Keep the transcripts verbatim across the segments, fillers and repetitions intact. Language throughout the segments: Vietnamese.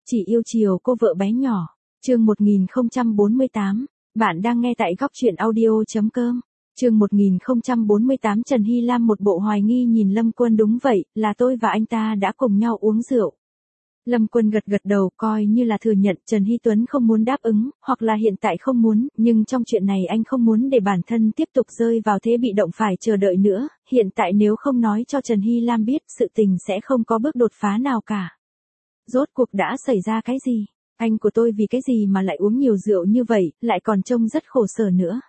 Chỉ yêu chiều cô vợ bé nhỏ. Chương một nghìn không trăm bốn mươi tám. Bạn đang nghe tại góc truyện audio.com. Chương một nghìn không trăm bốn mươi tám. Trần Hy Lam một bộ hoài nghi nhìn Lâm Quân. Đúng vậy, là tôi và anh ta đã cùng nhau uống rượu. Lâm Quân gật gật đầu, coi như là thừa nhận Trần Hy Tuấn không muốn đáp ứng, hoặc là hiện tại không muốn, nhưng trong chuyện này anh không muốn để bản thân tiếp tục rơi vào thế bị động phải chờ đợi nữa, hiện tại nếu không nói cho Trần Hy Lam biết, sự tình sẽ không có bước đột phá nào cả. Rốt cuộc đã xảy ra cái gì? Anh của tôi vì cái gì mà lại uống nhiều rượu như vậy, lại còn trông rất khổ sở nữa.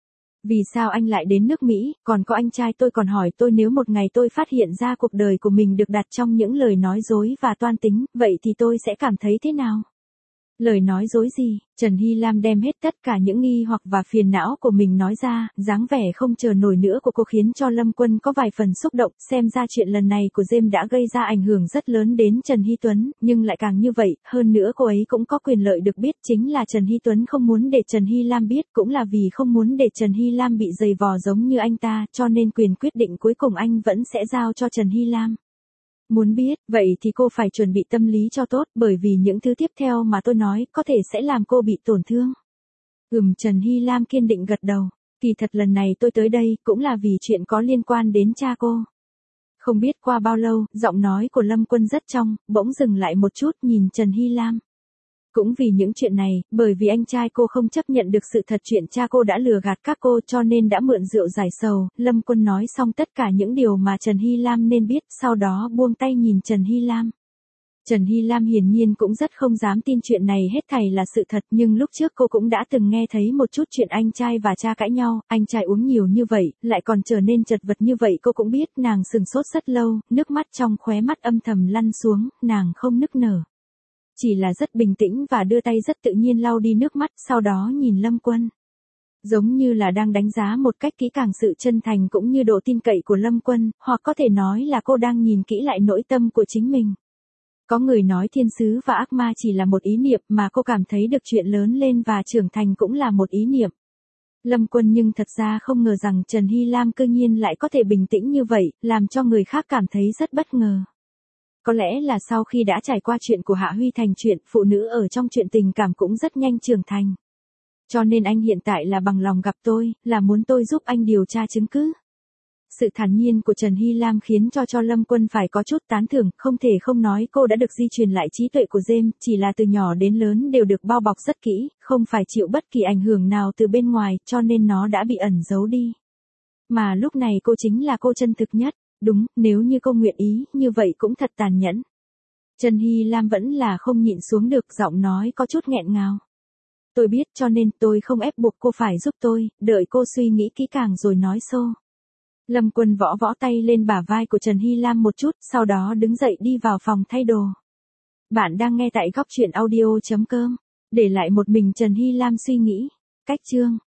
Vì sao anh lại đến nước Mỹ, còn có anh trai tôi còn hỏi tôi nếu một ngày tôi phát hiện ra cuộc đời của mình được đặt trong những lời nói dối và toan tính, vậy thì tôi sẽ cảm thấy thế nào? Lời nói dối gì? Trần Hy Lam đem hết tất cả những nghi hoặc và phiền não của mình nói ra, dáng vẻ không chờ nổi nữa của cô khiến cho Lâm Quân có vài phần xúc động, xem ra chuyện lần này của James đã gây ra ảnh hưởng rất lớn đến Trần Hy Tuấn, nhưng lại càng như vậy, hơn nữa cô ấy cũng có quyền lợi được biết, chính là Trần Hy Tuấn không muốn để Trần Hy Lam biết, cũng là vì không muốn để Trần Hy Lam bị giày vò giống như anh ta, cho nên quyền quyết định cuối cùng anh vẫn sẽ giao cho Trần Hy Lam. Muốn biết, vậy thì cô phải chuẩn bị tâm lý cho tốt, bởi vì những thứ tiếp theo mà tôi nói có thể sẽ làm cô bị tổn thương. Ừm, Trần Hy Lam kiên định gật đầu. Kỳ thật lần này tôi tới đây cũng là vì chuyện có liên quan đến cha cô. Không biết qua bao lâu, giọng nói của Lâm Quân rất trong, bỗng dừng lại một chút nhìn Trần Hy Lam. Cũng vì những chuyện này, bởi vì anh trai cô không chấp nhận được sự thật chuyện cha cô đã lừa gạt các cô cho nên đã mượn rượu giải sầu, Lâm Quân nói xong tất cả những điều mà Trần Hy Lam nên biết, sau đó buông tay nhìn Trần Hy Lam. Trần Hy Lam hiển nhiên cũng rất không dám tin chuyện này hết thảy là sự thật, nhưng lúc trước cô cũng đã từng nghe thấy một chút chuyện anh trai và cha cãi nhau, anh trai uống nhiều như vậy, lại còn trở nên chật vật như vậy cô cũng biết, nàng sừng sốt rất lâu, nước mắt trong khóe mắt âm thầm lăn xuống, nàng không nức nở. Chỉ là rất bình tĩnh và đưa tay rất tự nhiên lau đi nước mắt, sau đó nhìn Lâm Quân. Giống như là đang đánh giá một cách kỹ càng sự chân thành cũng như độ tin cậy của Lâm Quân, hoặc có thể nói là cô đang nhìn kỹ lại nỗi tâm của chính mình. Có người nói thiên sứ và ác ma chỉ là một ý niệm mà cô cảm thấy được chuyện lớn lên và trưởng thành cũng là một ý niệm. Lâm Quân nhưng thật ra không ngờ rằng Trần Hy Lam cư nhiên lại có thể bình tĩnh như vậy, làm cho người khác cảm thấy rất bất ngờ. Có lẽ là sau khi đã trải qua chuyện của Hạ Huy Thành chuyện, phụ nữ ở trong chuyện tình cảm cũng rất nhanh trưởng thành. Cho nên anh hiện tại là bằng lòng gặp tôi, là muốn tôi giúp anh điều tra chứng cứ. Sự thản nhiên của Trần Hy Lam khiến cho cho Lâm Quân phải có chút tán thưởng, không thể không nói cô đã được di truyền lại trí tuệ của James, chỉ là từ nhỏ đến lớn đều được bao bọc rất kỹ, không phải chịu bất kỳ ảnh hưởng nào từ bên ngoài, cho nên nó đã bị ẩn giấu đi. Mà lúc này cô chính là cô chân thực nhất. Đúng, nếu như cô nguyện ý, như vậy cũng thật tàn nhẫn. Trần Hy Lam vẫn là không nhịn xuống được, giọng nói có chút nghẹn ngào. Tôi biết cho nên tôi không ép buộc cô phải giúp tôi, đợi cô suy nghĩ kỹ càng rồi nói xô. Lâm Quân võ võ tay lên bả vai của Trần Hy Lam một chút, sau đó đứng dậy đi vào phòng thay đồ. Bạn đang nghe tại góc truyện audio.com. Để lại một mình Trần Hy Lam suy nghĩ. Cách chương.